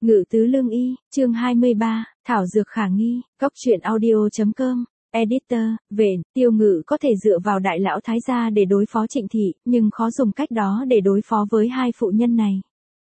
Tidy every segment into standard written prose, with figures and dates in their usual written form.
Ngự tứ lương y, chương 23, thảo dược khả nghi, góc truyện audio.com, editor, về, Tiêu Ngự có thể dựa vào đại lão thái gia để đối phó Trịnh Thị, nhưng khó dùng cách đó để đối phó với hai phụ nhân này.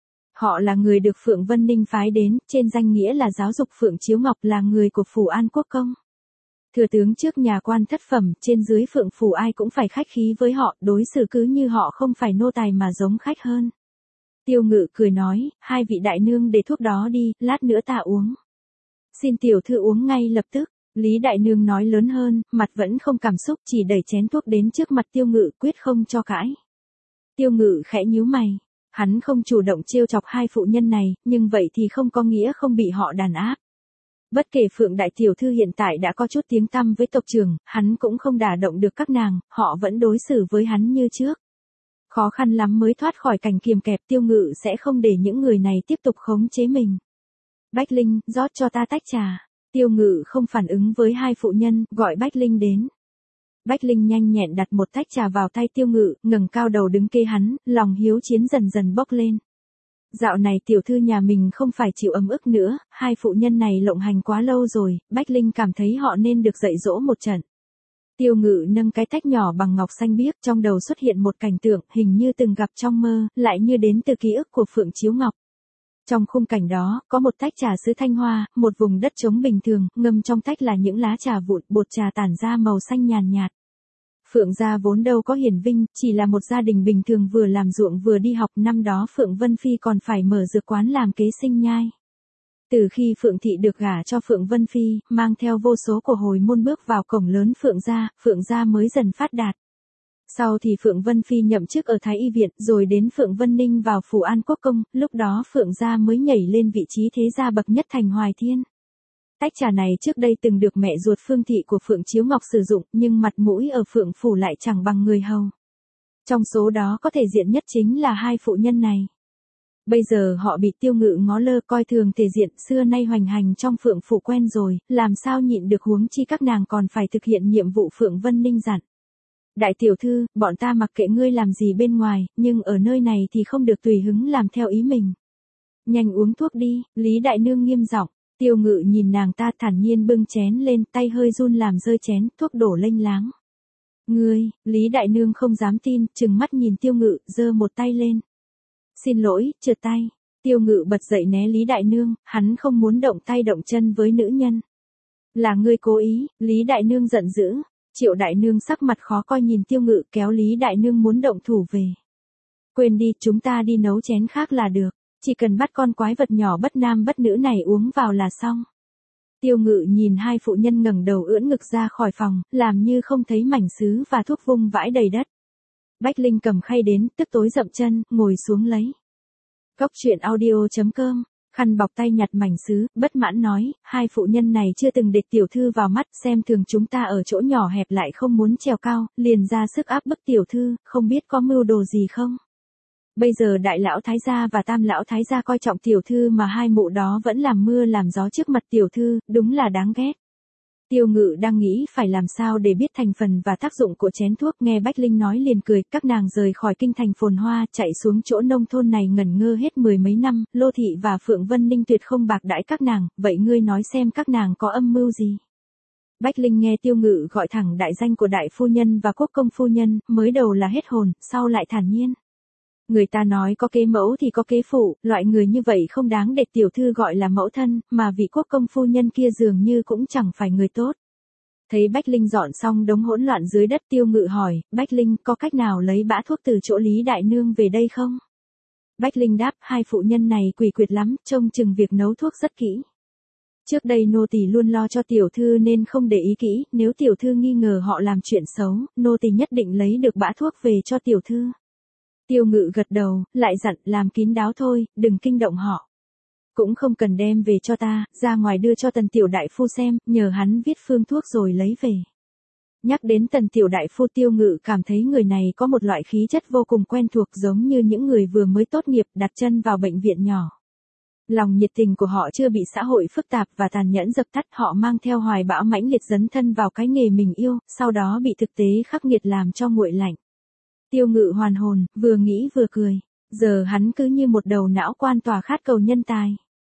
Họ là người được Phượng Vân Ninh phái đến, trên danh nghĩa là giáo dục Phượng Chiếu Ngọc là người của Phủ An Quốc Công. Thừa tướng trước nhà quan thất phẩm, trên dưới Phượng Phủ ai cũng phải khách khí với họ, đối xử cứ như họ không phải nô tài mà giống khách hơn. Tiêu Ngự cười nói, hai vị đại nương để thuốc đó đi, lát nữa ta uống. Xin tiểu thư uống ngay lập tức. Lý đại nương nói lớn hơn, mặt vẫn không cảm xúc, chỉ đẩy chén thuốc đến trước mặt Tiêu Ngự, quyết không cho cãi. Tiêu Ngự khẽ nhíu mày. Hắn không chủ động trêu chọc hai phụ nhân này, nhưng vậy thì không có nghĩa không bị họ đàn áp. Bất kể Phượng đại tiểu thư hiện tại đã có chút tiếng tăm với tộc trưởng, hắn cũng không đả động được các nàng, họ vẫn đối xử với hắn như trước. Khó khăn lắm mới thoát khỏi cảnh kiềm kẹp, Tiêu Ngự sẽ không để những người này tiếp tục khống chế mình. Bách Linh, rót cho ta tách trà. Tiêu Ngự không phản ứng với hai phụ nhân, gọi Bách Linh đến. Bách Linh nhanh nhẹn đặt một tách trà vào tay Tiêu Ngự, ngẩng cao đầu đứng kê hắn, lòng hiếu chiến dần dần bốc lên. Dạo này tiểu thư nhà mình không phải chịu ấm ức nữa, hai phụ nhân này lộng hành quá lâu rồi, Bách Linh cảm thấy họ nên được dạy dỗ một trận. Tiêu Ngự nâng cái tách nhỏ bằng ngọc xanh biếc, trong đầu xuất hiện một cảnh tượng, hình như từng gặp trong mơ, lại như đến từ ký ức của Phượng Chiếu Ngọc. Trong khung cảnh đó, có một tách trà sứ thanh hoa, một vùng đất trống bình thường, ngâm trong tách là những lá trà vụn, bột trà tản ra màu xanh nhàn nhạt. Phượng gia vốn đâu có hiển vinh, chỉ là một gia đình bình thường vừa làm ruộng vừa đi học, năm đó Phượng Vân Phi còn phải mở dược quán làm kế sinh nhai. Từ khi Phượng Thị được gả cho Phượng Vân Phi, mang theo vô số của hồi môn bước vào cổng lớn Phượng gia mới dần phát đạt. Sau thì Phượng Vân Phi nhậm chức ở Thái Y Viện, rồi đến Phượng Vân Ninh vào Phủ An Quốc Công, lúc đó Phượng gia mới nhảy lên vị trí thế gia bậc nhất thành Hoài Thiên. Tách trà này trước đây từng được mẹ ruột Phương Thị của Phượng Chiếu Ngọc sử dụng, nhưng mặt mũi ở Phượng Phủ lại chẳng bằng người hầu. Trong số đó có thể diện nhất chính là hai phụ nhân này. Bây giờ họ bị Tiêu Ngự ngó lơ coi thường thể diện, xưa nay hoành hành trong Phượng Phủ quen rồi, làm sao nhịn được, huống chi các nàng còn phải thực hiện nhiệm vụ Phượng Vân Ninh dặn. Đại tiểu thư, bọn ta mặc kệ ngươi làm gì bên ngoài, nhưng ở nơi này thì không được tùy hứng làm theo ý mình. Nhanh uống thuốc đi, Lý đại nương nghiêm giọng. Tiêu Ngự nhìn nàng ta thản nhiên bưng chén lên, tay hơi run làm rơi chén, thuốc đổ lênh láng. Ngươi, Lý đại nương không dám tin, trừng mắt nhìn Tiêu Ngự, giơ một tay lên. Xin lỗi, trượt tay. Tiêu Ngự bật dậy né Lý đại nương, hắn không muốn động tay động chân với nữ nhân. Là ngươi cố ý, Lý đại nương giận dữ. Triệu đại nương sắc mặt khó coi nhìn Tiêu Ngự, kéo Lý đại nương muốn động thủ về. Quên đi, chúng ta đi nấu chén khác là được. Chỉ cần bắt con quái vật nhỏ bất nam bất nữ này uống vào là xong. Tiêu Ngự nhìn hai phụ nhân ngẩng đầu ưỡn ngực ra khỏi phòng, làm như không thấy mảnh sứ và thuốc vung vãi đầy đất. Bách Linh cầm khay đến, tức tối dậm chân, ngồi xuống lấy. Góc truyện audio.com, khăn bọc tay nhặt mảnh sứ, bất mãn nói, hai phụ nhân này chưa từng để tiểu thư vào mắt, xem thường chúng ta ở chỗ nhỏ hẹp lại không muốn trèo cao, liền ra sức áp bức tiểu thư, không biết có mưu đồ gì không. Bây giờ đại lão thái gia và tam lão thái gia coi trọng tiểu thư mà hai mụ đó vẫn làm mưa làm gió trước mặt tiểu thư, đúng là đáng ghét. Tiêu Ngự đang nghĩ phải làm sao để biết thành phần và tác dụng của chén thuốc, nghe Bách Linh nói liền cười, các nàng rời khỏi kinh thành phồn hoa, chạy xuống chỗ nông thôn này ngẩn ngơ hết mười mấy năm, Lô Thị và Phượng Vân Ninh tuyệt không bạc đãi các nàng, vậy ngươi nói xem các nàng có âm mưu gì? Bách Linh nghe Tiêu Ngự gọi thẳng đại danh của đại phu nhân và quốc công phu nhân, mới đầu là hết hồn, sau lại thản nhiên. Người ta nói có kế mẫu thì có kế phụ, loại người như vậy không đáng để tiểu thư gọi là mẫu thân, mà vị quốc công phu nhân kia dường như cũng chẳng phải người tốt. Thấy Bách Linh dọn xong đống hỗn loạn dưới đất, Tiêu Ngự hỏi, Bách Linh có cách nào lấy bã thuốc từ chỗ Lý đại nương về đây không? Bách Linh đáp, hai phụ nhân này quỷ quyệt lắm, trông chừng việc nấu thuốc rất kỹ. Trước đây nô tỳ luôn lo cho tiểu thư nên không để ý kỹ, nếu tiểu thư nghi ngờ họ làm chuyện xấu, nô tỳ nhất định lấy được bã thuốc về cho tiểu thư. Tiêu Ngự gật đầu, lại dặn, làm kín đáo thôi, đừng kinh động họ. Cũng không cần đem về cho ta, ra ngoài đưa cho Tần tiểu đại phu xem, nhờ hắn viết phương thuốc rồi lấy về. Nhắc đến Tần tiểu đại phu, Tiêu Ngự cảm thấy người này có một loại khí chất vô cùng quen thuộc, giống như những người vừa mới tốt nghiệp đặt chân vào bệnh viện nhỏ. Lòng nhiệt tình của họ chưa bị xã hội phức tạp và tàn nhẫn dập tắt, họ mang theo hoài bão mãnh liệt dấn thân vào cái nghề mình yêu, sau đó bị thực tế khắc nghiệt làm cho nguội lạnh. Tiêu Ngự hoàn hồn, vừa nghĩ vừa cười. Giờ hắn cứ như một đầu não quan tòa khát cầu nhân tài.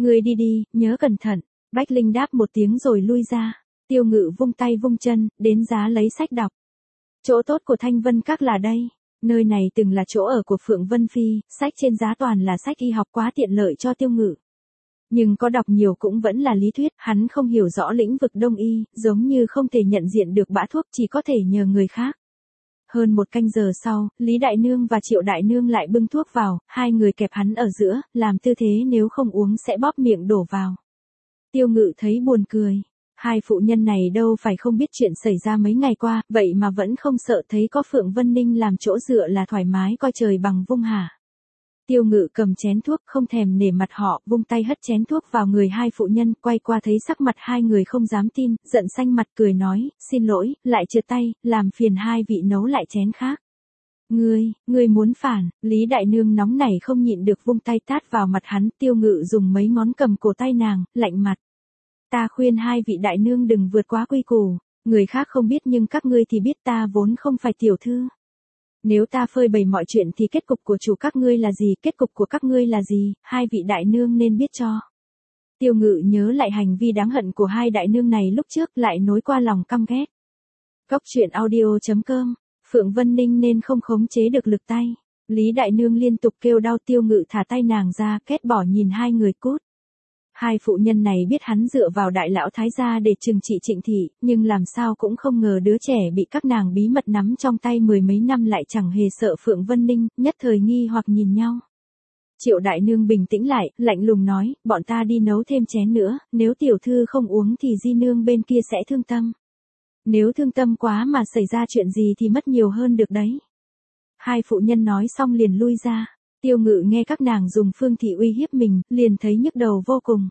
Ngươi đi đi, nhớ cẩn thận. Bách Linh đáp một tiếng rồi lui ra. Tiêu Ngự vung tay vung chân, đến giá lấy sách đọc. Chỗ tốt của Thanh Vân Các là đây. Nơi này từng là chỗ ở của Phượng Vân Phi, sách trên giá toàn là sách y học quá tiện lợi cho Tiêu Ngự. Nhưng có đọc nhiều cũng vẫn là lý thuyết, hắn không hiểu rõ lĩnh vực đông y, giống như không thể nhận diện được bã thuốc, chỉ có thể nhờ người khác. Hơn một canh giờ sau, Lý Đại Nương và Triệu Đại Nương lại bưng thuốc vào, hai người kẹp hắn ở giữa, làm tư thế nếu không uống sẽ bóp miệng đổ vào. Tiêu Ngự thấy buồn cười. Hai phụ nhân này đâu phải không biết chuyện xảy ra mấy ngày qua, vậy mà vẫn không sợ, thấy có Phượng Vân Ninh làm chỗ dựa là thoải mái coi trời bằng vung hả. Tiêu Ngự cầm chén thuốc không thèm nể mặt họ, vung tay hất chén thuốc vào người hai phụ nhân, quay qua thấy sắc mặt hai người không dám tin, giận xanh mặt cười nói, xin lỗi, lại trượt tay, làm phiền hai vị nấu lại chén khác. Ngươi muốn phản, Lý Đại Nương nóng nảy không nhịn được vung tay tát vào mặt hắn, Tiêu Ngự dùng mấy ngón cầm cổ tay nàng, lạnh mặt. Ta khuyên hai vị đại nương đừng vượt quá quy củ, người khác không biết nhưng các ngươi thì biết, ta vốn không phải tiểu thư. Nếu ta phơi bày mọi chuyện thì kết cục của chủ các ngươi là gì, kết cục của các ngươi là gì, hai vị đại nương nên biết cho. Tiêu Ngự nhớ lại hành vi đáng hận của hai đại nương này lúc trước, lại nối qua lòng căm ghét. Cóc truyện audio.com, Phượng Vân Ninh nên không khống chế được lực tay. Lý Đại Nương liên tục kêu đau, Tiêu Ngự thả tay nàng ra, kết bỏ nhìn hai người cút. Hai phụ nhân này biết hắn dựa vào đại lão thái gia để trừng trị Trịnh thị, nhưng làm sao cũng không ngờ đứa trẻ bị các nàng bí mật nắm trong tay mười mấy năm lại chẳng hề sợ Phượng Vân Ninh, nhất thời nghi hoặc nhìn nhau. Triệu Đại Nương bình tĩnh lại, lạnh lùng nói, bọn ta đi nấu thêm chén nữa, nếu tiểu thư không uống thì di nương bên kia sẽ thương tâm. Nếu thương tâm quá mà xảy ra chuyện gì thì mất nhiều hơn được đấy. Hai phụ nhân nói xong liền lui ra. Tiêu Ngự nghe các nàng dùng phương thị uy hiếp mình, liền thấy nhức đầu vô cùng.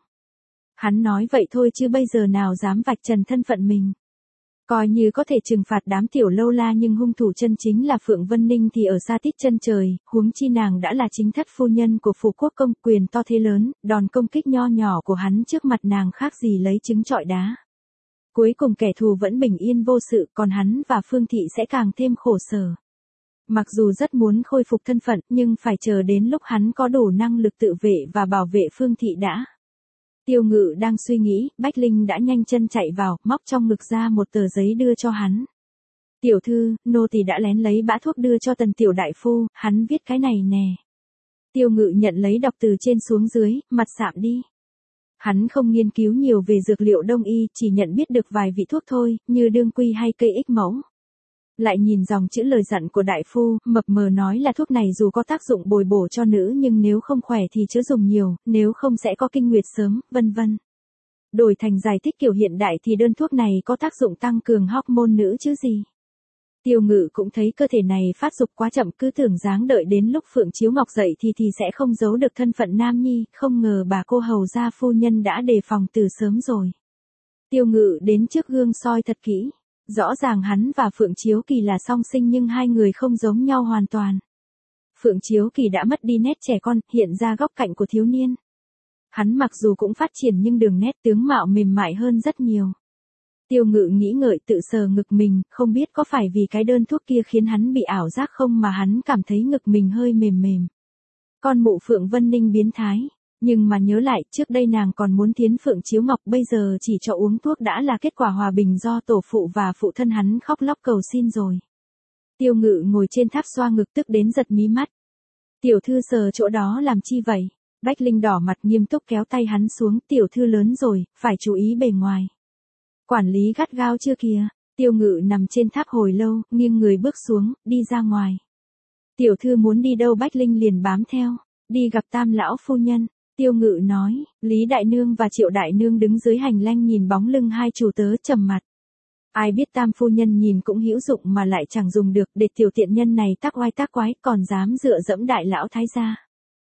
Hắn nói vậy thôi chứ bây giờ nào dám vạch trần thân phận mình. Coi như có thể trừng phạt đám tiểu lâu la nhưng hung thủ chân chính là Phượng Vân Ninh thì ở xa tít chân trời, huống chi nàng đã là chính thất phu nhân của phủ quốc công, quyền to thế lớn, đòn công kích nho nhỏ của hắn trước mặt nàng khác gì lấy trứng trọi đá. Cuối cùng kẻ thù vẫn bình yên vô sự, còn hắn và Phương Thị sẽ càng thêm khổ sở. Mặc dù rất muốn khôi phục thân phận, nhưng phải chờ đến lúc hắn có đủ năng lực tự vệ và bảo vệ Phương Thị đã. Tiêu Ngự đang suy nghĩ, Bách Linh đã nhanh chân chạy vào, móc trong ngực ra một tờ giấy đưa cho hắn. Tiểu thư, nô tỳ đã lén lấy bã thuốc đưa cho Tần tiểu đại phu, hắn viết cái này nè. Tiêu Ngự nhận lấy đọc từ trên xuống dưới, mặt sạm đi. Hắn không nghiên cứu nhiều về dược liệu đông y, chỉ nhận biết được vài vị thuốc thôi, như đương quy hay cây ích mẫu. Lại nhìn dòng chữ lời dặn của đại phu, mập mờ nói là thuốc này dù có tác dụng bồi bổ cho nữ nhưng nếu không khỏe thì chớ dùng nhiều, nếu không sẽ có kinh nguyệt sớm, vân vân. Đổi thành giải thích kiểu hiện đại thì đơn thuốc này có tác dụng tăng cường hormone nữ chứ gì. Tiêu Ngự cũng thấy cơ thể này phát dục quá chậm, cứ tưởng dáng đợi đến lúc Phượng Chiếu Ngọc dậy thì sẽ không giấu được thân phận nam nhi, không ngờ bà cô hầu gia phu nhân đã đề phòng từ sớm rồi. Tiêu Ngự đến trước gương soi thật kỹ. Rõ ràng hắn và Phượng Chiếu Kỳ là song sinh nhưng hai người không giống nhau hoàn toàn. Phượng Chiếu Kỳ đã mất đi nét trẻ con, hiện ra góc cạnh của thiếu niên. Hắn mặc dù cũng phát triển nhưng đường nét tướng mạo mềm mại hơn rất nhiều. Tiêu Ngự nghĩ ngợi tự sờ ngực mình, không biết có phải vì cái đơn thuốc kia khiến hắn bị ảo giác không mà hắn cảm thấy ngực mình hơi mềm mềm. Con mụ Phượng Vân Ninh biến thái. Nhưng mà nhớ lại, trước đây nàng còn muốn tiến Phượng Chiếu Ngọc, bây giờ chỉ cho uống thuốc đã là kết quả hòa bình do tổ phụ và phụ thân hắn khóc lóc cầu xin rồi. Tiêu Ngự ngồi trên tháp xoa ngực tức đến giật mí mắt. Tiểu thư sờ chỗ đó làm chi vậy? Bách Linh đỏ mặt nghiêm túc kéo tay hắn xuống, tiểu thư lớn rồi, phải chú ý bề ngoài. Quản lý gắt gao chưa kìa. Tiêu Ngự nằm trên tháp hồi lâu, nghiêng người bước xuống, đi ra ngoài. Tiểu thư muốn đi đâu? Bách Linh liền bám theo. Đi gặp Tam lão phu nhân. Tiêu Ngự nói, Lý Đại Nương và Triệu Đại Nương đứng dưới hành lang nhìn bóng lưng hai chủ tớ trầm mặt. Ai biết Tam phu nhân nhìn cũng hữu dụng mà lại chẳng dùng được, để tiểu tiện nhân này tác oai tác quái còn dám dựa dẫm đại lão thái gia.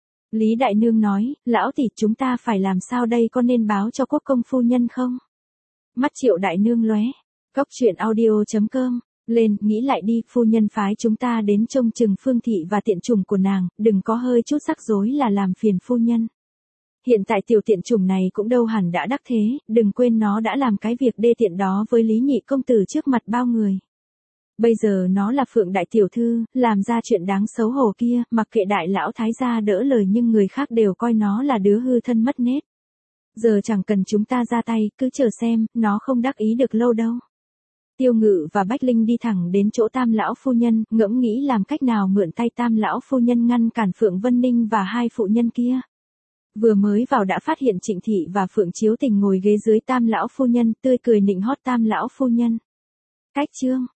Lý Đại Nương nói, lão tỷ chúng ta phải làm sao đây, có nên báo cho quốc công phu nhân không? Mắt Triệu Đại Nương lóe. Cóc truyện audio.com. Lên, nghĩ lại đi, phu nhân phái chúng ta đến trông chừng Phương Thị và tiện chủng của nàng, đừng có hơi chút rắc rối là làm phiền phu nhân. Hiện tại tiểu tiện chủng này cũng đâu hẳn đã đắc thế, đừng quên nó đã làm cái việc đê tiện đó với Lý Nhị công tử trước mặt bao người. Bây giờ nó là Phượng đại tiểu thư, làm ra chuyện đáng xấu hổ kia, mặc kệ đại lão thái gia đỡ lời nhưng người khác đều coi nó là đứa hư thân mất nết. Giờ chẳng cần chúng ta ra tay, cứ chờ xem, nó không đắc ý được lâu đâu. Tiêu Ngự và Bách Linh đi thẳng đến chỗ Tam lão phu nhân, ngẫm nghĩ làm cách nào mượn tay Tam lão phu nhân ngăn cản Phượng Vân Ninh và hai phụ nhân kia. Vừa mới vào đã phát hiện Trịnh Thị và Phượng Chiếu Tình ngồi ghế dưới Tam lão phu nhân, tươi cười nịnh hót Tam lão phu nhân. Cách chương